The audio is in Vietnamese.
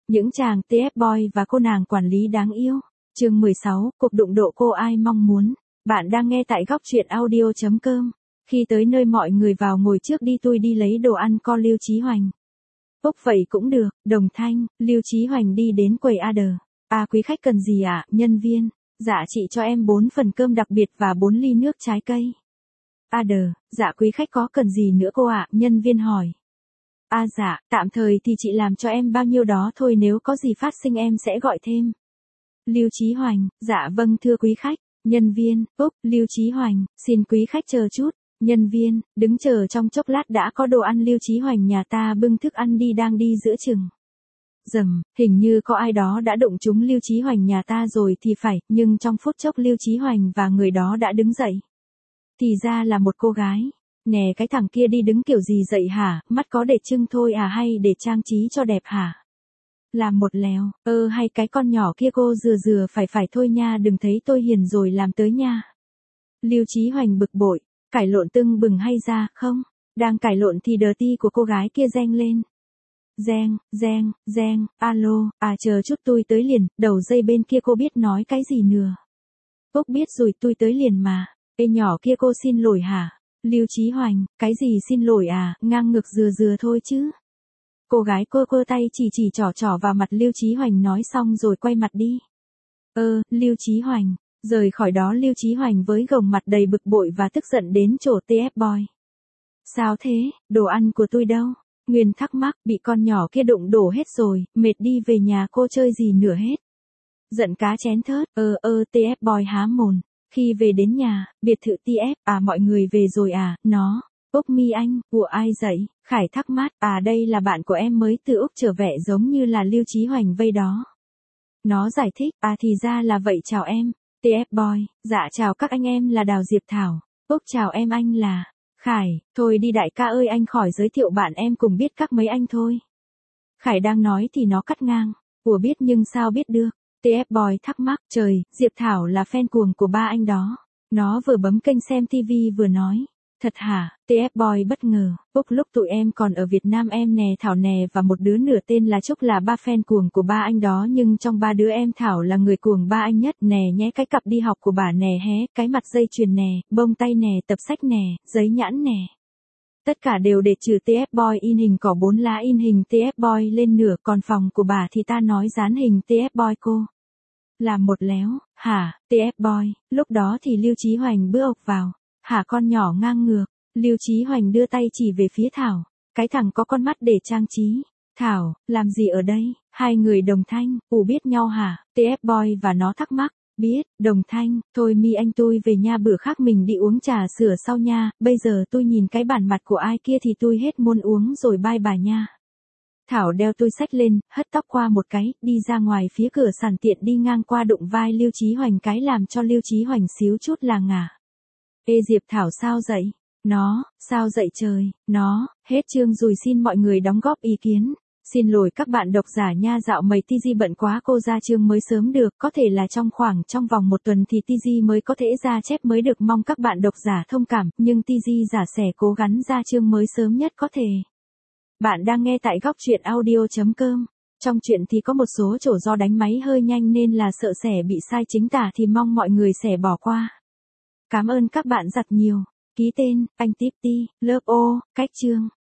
Những chàng TF boy và cô nàng quản lý đáng yêu. Chương 16, cuộc đụng độ cô ai mong muốn. Bạn đang nghe tại góc truyện audio.com. Khi tới nơi mọi người vào ngồi trước đi, tôi đi lấy đồ ăn co Lưu Chí Hoành. Úc vậy cũng được, đồng thanh, Lưu Chí Hoành đi đến quầy order. À, quý khách cần gì ạ? Nhân viên. Dạ, chị cho em 4 phần cơm đặc biệt và 4 ly nước trái cây. Order. Dạ, quý khách có cần gì nữa cô ạ? Nhân viên hỏi. À dạ, tạm thời thì chị làm cho em bao nhiêu đó thôi, nếu có gì phát sinh em sẽ gọi thêm. Lưu Chí Hoành. Dạ vâng thưa quý khách. Nhân viên. Úc. Lưu Chí Hoành. Xin quý khách chờ chút. Nhân viên. Đứng chờ trong chốc lát đã có đồ ăn. Lưu Chí Hoành nhà ta bưng thức ăn đi, đang đi giữa chừng. Dầm, hình như có ai đó đã đụng trúng Lưu Chí Hoành nhà ta rồi thì phải, nhưng trong phút chốc Lưu Chí Hoành và người đó đã đứng dậy. Thì ra là một cô gái. Nè, cái thằng kia đi đứng kiểu gì dậy hả? Mắt có để trưng thôi à, hay để trang trí cho đẹp hả? Làm một lèo. Hay cái con nhỏ kia cô dừa phải thôi nha, đừng thấy tôi hiền rồi làm tới nha. Lưu Chí Hoành bực bội. Cải lộn tưng bừng hay ra, không? Đang cải lộn thì đờ ti của cô gái kia reng lên. Reng, alo, à chờ chút tôi tới liền. Đầu dây bên kia cô biết nói cái gì nữa? Úc biết rồi, tôi tới liền mà. Ê nhỏ kia, cô xin lỗi hả? Lưu Chí Hoành. Cái gì xin lỗi à, ngang ngược dừa thôi chứ. Cô gái cơ tay chỉ trỏ vào mặt Lưu Chí Hoành, nói xong rồi quay mặt đi. Lưu Chí Hoành. Rời khỏi đó, Lưu Chí Hoành với gồng mặt đầy bực bội và tức giận đến chỗ TF boy. Sao thế, đồ ăn của tôi đâu? Nguyên thắc mắc, bị con nhỏ kia đụng đổ hết rồi, mệt đi về nhà cô chơi gì nữa hết. Giận cá chén thớt. TF boy há mồm. Khi về đến nhà, biệt thự TF, à mọi người về rồi à, nó. Úc mi anh, của ai dậy? Khải thắc mắc, à đây là bạn của em mới từ Úc trở về, giống như là Lưu Chí Hoành vây đó. Nó giải thích, à thì ra là vậy, chào em. TF boy. Dạ chào các anh, em là Đào Diệp Thảo. Úc chào em, anh là Khải. Thôi đi đại ca ơi, anh khỏi giới thiệu bạn em cùng biết các mấy anh thôi. Khải đang nói thì nó cắt ngang. Ủa biết nhưng sao biết được? TF boy thắc mắc, trời, Diệp Thảo là fan cuồng của ba anh đó. Nó vừa bấm kênh xem TV vừa nói. Thật hả? TF boy bất ngờ. Úc lúc tụi em còn ở Việt Nam, em nè, Thảo nè và một đứa nữa tên là Trúc là ba fan cuồng của ba anh đó, nhưng trong ba đứa em Thảo là người cuồng ba anh nhất nè nhé. Cái cặp đi học của bà nè hé, cái mặt dây chuyền nè, bông tay nè, tập sách nè, giấy nhãn nè. Tất cả đều để trừ TF boy in hình cỏ 4 lá in hình TF boy lên nửa, còn phòng của bà thì ta nói dán hình TF boy cô. Làm một léo. Hả? TF boy. Lúc đó thì Lưu Chí Hoành bước ộc vào. Hả con nhỏ ngang ngược. Lưu Chí Hoành đưa tay chỉ về phía Thảo. Cái thằng có con mắt để trang trí. Thảo, làm gì ở đây? Hai người đồng thanh. Biết nhau hả? TF boy và nó thắc mắc. Biết, đồng thanh. Thôi mi anh, tôi về nha, bữa khác mình đi uống trà sữa sau nha. Bây giờ tôi nhìn cái bản mặt của ai kia thì tôi hết muốn uống rồi, bye bà nha. Thảo đeo túi xách lên, hất tóc qua một cái, đi ra ngoài phía cửa sàn, tiện đi ngang qua đụng vai Lưu Chí Hoành cái, làm cho Lưu Chí Hoành xíu chút là ngả. Ê Diệp Thảo sao dậy? Nó, sao dậy trời? Nó, hết chương rồi, xin mọi người đóng góp ý kiến. Xin lỗi các bạn độc giả nha, dạo mấy TG bận quá, cô ra chương mới sớm được, có thể là trong vòng 1 tuần thì TG mới có thể ra chép mới được, mong các bạn độc giả thông cảm, nhưng TG giả sẻ cố gắng ra chương mới sớm nhất có thể. Bạn đang nghe tại góc truyện audio.com. Trong chuyện thì có một số chỗ do đánh máy hơi nhanh nên là sợ sẻ bị sai chính tả, thì mong mọi người sẽ bỏ qua. Cảm ơn các bạn rất nhiều. Ký tên, anh Tiếp Ti, Lớp O, cách chương.